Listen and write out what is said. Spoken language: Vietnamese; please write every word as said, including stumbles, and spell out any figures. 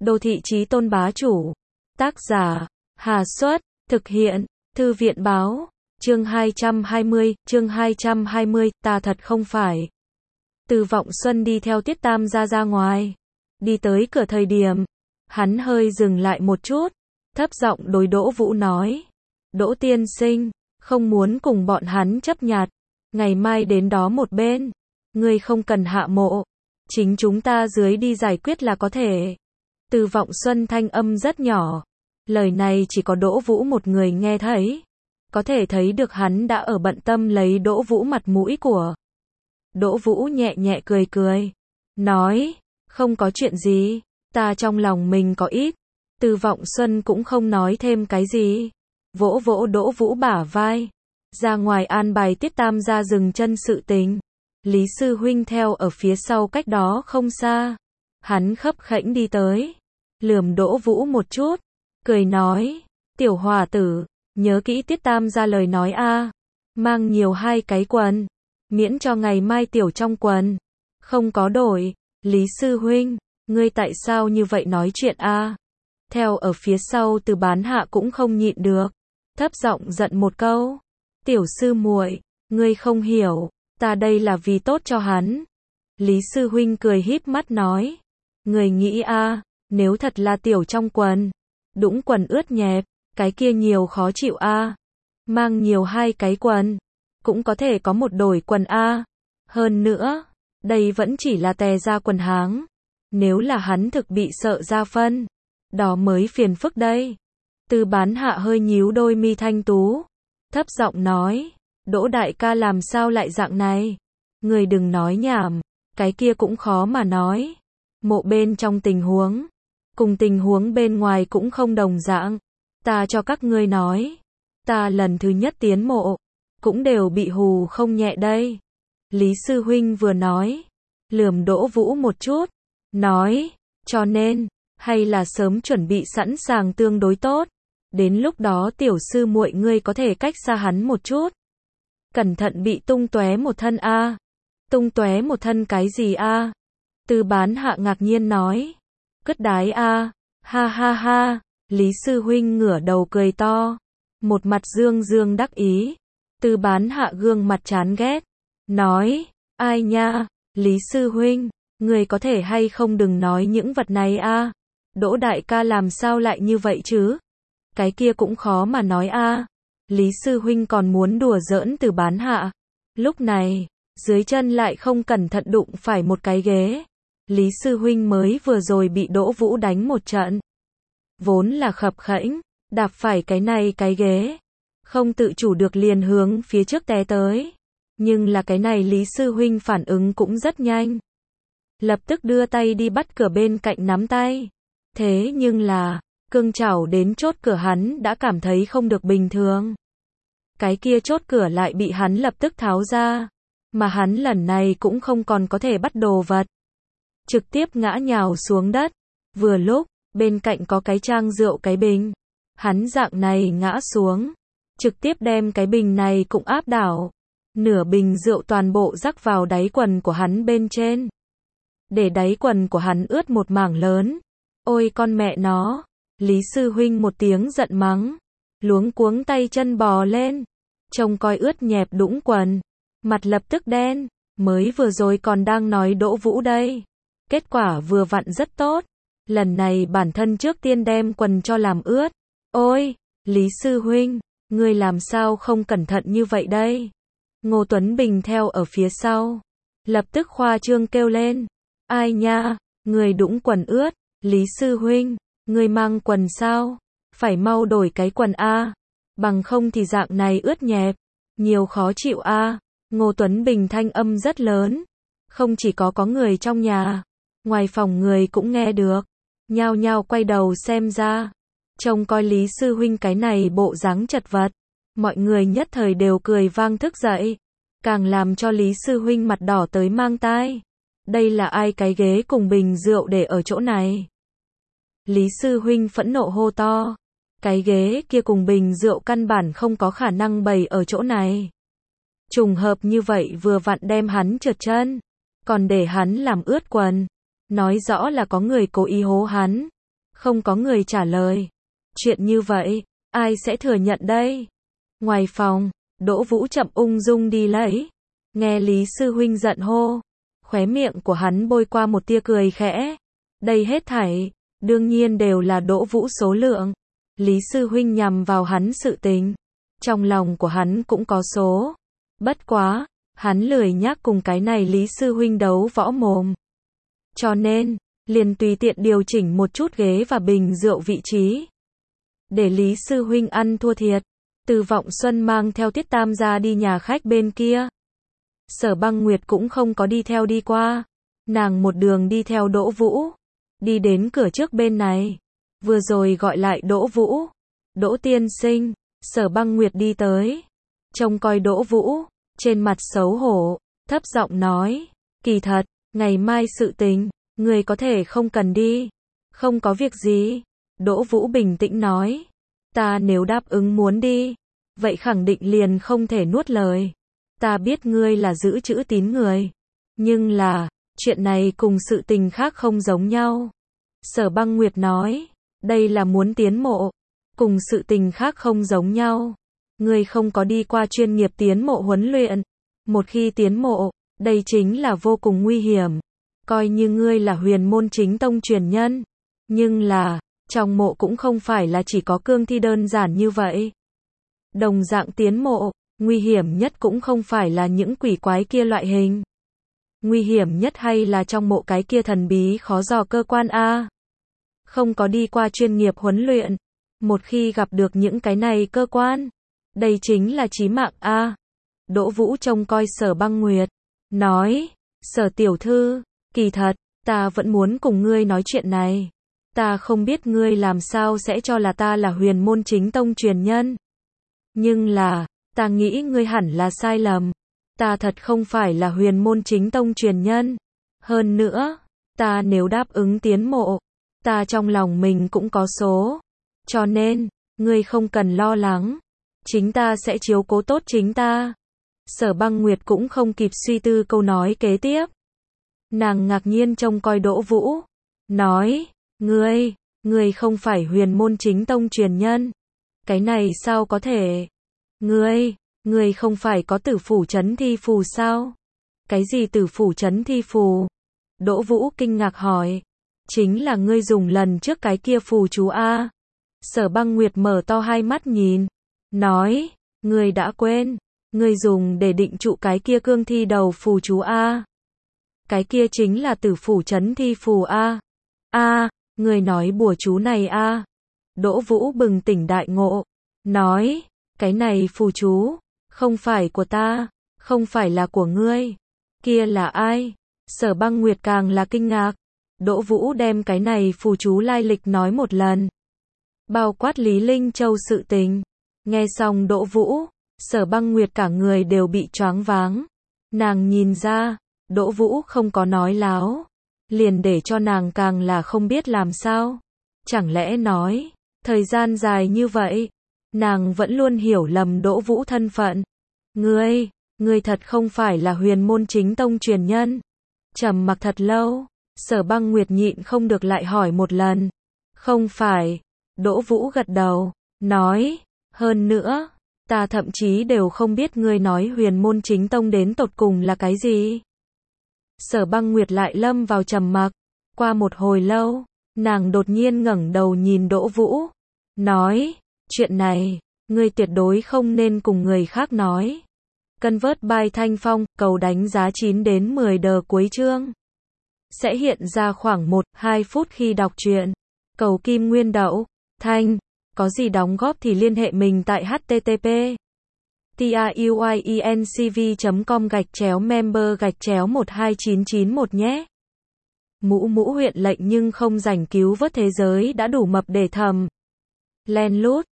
Đô thị chí tôn bá chủ. Tác giả, Hà Xuất, thực hiện, Thư viện báo, chương hai trăm hai mươi, chương hai trăm hai mươi, ta thật không phải. Từ Vọng Xuân đi theo Tiết Tam gia ra ngoài. Đi tới cửa thời điểm, hắn hơi dừng lại một chút, thấp giọng đối Đỗ Vũ nói. Đỗ tiên sinh, không muốn cùng bọn hắn chấp nhặt, ngày mai đến đó một bên, ngươi không cần hạ mộ, chính chúng ta dưới đi giải quyết là có thể. Từ Vọng Xuân thanh âm rất nhỏ, lời này chỉ có Đỗ Vũ một người nghe thấy, có thể thấy được hắn đã ở bận tâm lấy Đỗ Vũ mặt mũi của. Đỗ Vũ nhẹ nhẹ cười cười, nói, không có chuyện gì, ta trong lòng mình có ít. Từ Vọng Xuân cũng không nói thêm cái gì, vỗ vỗ Đỗ Vũ bả vai, ra ngoài an bài Tiết Tam gia dừng chân sự tình. Lý sư huynh theo ở phía sau cách đó không xa, hắn khấp khểnh đi tới, lườm Đỗ Vũ một chút, cười nói, tiểu hòa tử, nhớ kỹ Tiết Tam gia lời nói a, mang nhiều hai cái quần, miễn cho ngày mai tiểu trong quần không có đổi. Lý sư huynh, ngươi tại sao như vậy nói chuyện a? Theo ở phía sau Từ Bán Hạ cũng không nhịn được, thấp giọng giận một câu, tiểu sư muội, ngươi không hiểu, ta đây là vì tốt cho hắn. Lý sư huynh cười híp mắt nói, người nghĩ a, nếu thật là tiểu trong quần, đũng quần ướt nhẹp, cái kia nhiều khó chịu a. Mang nhiều hai cái quần, cũng có thể có một đổi quần a. Hơn nữa, đây vẫn chỉ là tè ra quần háng. Nếu là hắn thực bị sợ ra phân, đó mới phiền phức đây. Từ Bán Hạ hơi nhíu đôi mi thanh tú, thấp giọng nói, Đỗ đại ca làm sao lại dạng này? Người đừng nói nhảm, cái kia cũng khó mà nói. Mộ bên trong tình huống, cùng tình huống bên ngoài cũng không đồng dạng. Ta cho các ngươi nói, ta lần thứ nhất tiến mộ, cũng đều bị hù không nhẹ đây. Lý sư huynh vừa nói, lườm Đỗ Vũ một chút, nói, cho nên, hay là sớm chuẩn bị sẵn sàng tương đối tốt. Đến lúc đó tiểu sư muội ngươi có thể cách xa hắn một chút. Cẩn thận bị tung tóe một thân a. Tung tóe một thân cái gì a? Từ Bán Hạ ngạc nhiên nói. Cất đái a. Ha ha ha. Lý sư huynh ngửa đầu cười to, một mặt dương dương đắc ý. Từ Bán Hạ gương mặt chán ghét, nói, ai nha, Lý sư huynh, người có thể hay không đừng nói những vật này a. Đỗ đại ca làm sao lại như vậy chứ? Cái kia cũng khó mà nói a. Lý sư huynh còn muốn đùa giỡn Từ Bán Hạ. Lúc này, dưới chân lại không cẩn thận đụng phải một cái ghế. Lý sư huynh mới vừa rồi bị Đỗ Vũ đánh một trận, vốn là khập khẽnh, đạp phải cái này cái ghế, không tự chủ được liền hướng phía trước té tới. Nhưng là cái này Lý sư huynh phản ứng cũng rất nhanh, lập tức đưa tay đi bắt cửa bên cạnh nắm tay. Thế nhưng là, cương chảo đến chốt cửa hắn đã cảm thấy không được bình thường. Cái kia chốt cửa lại bị hắn lập tức tháo ra, mà hắn lần này cũng không còn có thể bắt đồ vật, trực tiếp ngã nhào xuống đất. Vừa lúc, bên cạnh có cái trang rượu cái bình, hắn dạng này ngã xuống, trực tiếp đem cái bình này cũng áp đảo. Nửa bình rượu toàn bộ rắc vào đáy quần của hắn bên trên, để đáy quần của hắn ướt một mảng lớn. Ôi con mẹ nó, Lý sư huynh một tiếng giận mắng, luống cuống tay chân bò lên, trông coi ướt nhẹp đũng quần, mặt lập tức đen, mới vừa rồi còn đang nói Đỗ Vũ đây, kết quả vừa vặn rất tốt, lần này bản thân trước tiên đem quần cho làm ướt. Ôi, Lý sư huynh, ngươi làm sao không cẩn thận như vậy đây? Ngô Tuấn Bình theo ở phía sau, lập tức khoa trương kêu lên, ai nha, người đũng quần ướt, Lý sư huynh, người mang quần sao? Phải mau đổi cái quần a, bằng không thì dạng này ướt nhẹp, nhiều khó chịu a. Ngô Tuấn Bình thanh âm rất lớn, không chỉ có có người trong nhà, ngoài phòng người cũng nghe được, nhao nhao quay đầu xem ra, trông coi Lý sư huynh cái này bộ dáng chật vật. Mọi người nhất thời đều cười vang thức dậy, càng làm cho Lý sư huynh mặt đỏ tới mang tai. Đây là ai cái ghế cùng bình rượu để ở chỗ này? Lý sư huynh phẫn nộ hô to, cái ghế kia cùng bình rượu căn bản không có khả năng bày ở chỗ này. Trùng hợp như vậy vừa vặn đem hắn trượt chân, còn để hắn làm ướt quần, nói rõ là có người cố ý hố hắn. Không có người trả lời. Chuyện như vậy, ai sẽ thừa nhận đây? Ngoài phòng, Đỗ Vũ chậm ung dung đi lấy. Nghe Lý sư huynh giận hô, khóe miệng của hắn bôi qua một tia cười khẽ. Đây hết thảy, đương nhiên đều là Đỗ Vũ số lượng. Lý sư huynh nhằm vào hắn sự tình. Trong lòng của hắn cũng có số. Bất quá, hắn lười nhác cùng cái này Lý sư huynh đấu võ mồm. Cho nên, liền tùy tiện điều chỉnh một chút ghế và bình rượu vị trí. Để Lý sư huynh ăn thua thiệt. Từ Vọng Xuân mang theo Tiết Tam gia đi nhà khách bên kia. Sở Băng Nguyệt cũng không có đi theo đi qua. Nàng một đường đi theo Đỗ Vũ. Đi đến cửa trước bên này. Vừa rồi gọi lại Đỗ Vũ. Đỗ tiên sinh. Sở Băng Nguyệt đi tới. Trông coi Đỗ Vũ. Trên mặt xấu hổ. Thấp giọng nói. Kỳ thật, ngày mai sự tình. Người có thể không cần đi. Không có việc gì. Đỗ Vũ bình tĩnh nói. Ta nếu đáp ứng muốn đi. Vậy khẳng định liền không thể nuốt lời. Ta biết ngươi là giữ chữ tín người. Nhưng là, chuyện này cùng sự tình khác không giống nhau. Sở Băng Nguyệt nói. Đây là muốn tiến mộ. Cùng sự tình khác không giống nhau. Ngươi không có đi qua chuyên nghiệp tiến mộ huấn luyện. Một khi tiến mộ, đây chính là vô cùng nguy hiểm. Coi như ngươi là huyền môn chính tông truyền nhân. Nhưng là, trong mộ cũng không phải là chỉ có cương thi đơn giản như vậy. Đồng dạng tiến mộ, nguy hiểm nhất cũng không phải là những quỷ quái kia loại hình. Nguy hiểm nhất hay là trong mộ cái kia thần bí khó dò cơ quan A. Không có đi qua chuyên nghiệp huấn luyện. Một khi gặp được những cái này cơ quan, đây chính là chí mạng A. Đỗ Vũ trông coi Sở Băng Nguyệt. Nói, Sở tiểu thư, kỳ thật, ta vẫn muốn cùng ngươi nói chuyện này. Ta không biết ngươi làm sao sẽ cho là ta là huyền môn chính tông truyền nhân. Nhưng là, ta nghĩ ngươi hẳn là sai lầm. Ta thật không phải là huyền môn chính tông truyền nhân. Hơn nữa, ta nếu đáp ứng tiến mộ, ta trong lòng mình cũng có số. Cho nên, ngươi không cần lo lắng. Chính ta sẽ chiếu cố tốt chính ta. Sở Băng Nguyệt cũng không kịp suy tư câu nói kế tiếp. Nàng ngạc nhiên trông coi Đỗ Vũ. Nói, ngươi, ngươi không phải huyền môn chính tông truyền nhân. Cái này sao có thể? Ngươi, ngươi không phải có tử phủ trấn thi phù sao? Cái gì tử phủ trấn thi phù? Đỗ Vũ kinh ngạc hỏi. Chính là ngươi dùng lần trước cái kia phù chú A. Sở Băng Nguyệt mở to hai mắt nhìn. Nói, ngươi đã quên. Ngươi dùng để định trụ cái kia cương thi đầu phù chú A. Cái kia chính là tử phủ trấn thi phù A. A, ngươi nói bùa chú này A. Đỗ Vũ bừng tỉnh đại ngộ. Nói, cái này phù chú, không phải của ta, không phải là của ngươi. Kia là ai? Sở Băng Nguyệt càng là kinh ngạc. Đỗ Vũ đem cái này phù chú lai lịch nói một lần. Bao quát Lý Linh Châu sự tình. Nghe xong Đỗ Vũ, Sở Băng Nguyệt cả người đều bị choáng váng. Nàng nhìn ra, Đỗ Vũ không có nói láo. Liền để cho nàng càng là không biết làm sao. Chẳng lẽ nói, thời gian dài như vậy, nàng vẫn luôn hiểu lầm Đỗ Vũ thân phận. Ngươi, ngươi thật không phải là huyền môn chính tông truyền nhân. Trầm mặc thật lâu, Sở Băng Nguyệt nhịn không được lại hỏi một lần. Không phải. Đỗ Vũ gật đầu, nói, hơn nữa, ta thậm chí đều không biết ngươi nói huyền môn chính tông đến tột cùng là cái gì. Sở Băng Nguyệt lại lâm vào trầm mặc. Qua một hồi lâu, nàng đột nhiên ngẩng đầu nhìn Đỗ Vũ. Nói, chuyện này, ngươi tuyệt đối không nên cùng người khác nói. Convert by Thanh Phong, cầu đánh giá chín đến mười đờ cuối chương. Sẽ hiện ra khoảng một đến hai phút khi đọc truyện. Cầu Kim Nguyên Đậu, Thanh, có gì đóng góp thì liên hệ mình tại http truyencv chấm com gạch chéo member gạch chéo một hai chín chín một nhé. Mũ mũ huyện lệnh nhưng không rảnh cứu vớt thế giới đã đủ mập để thầm. Len lút.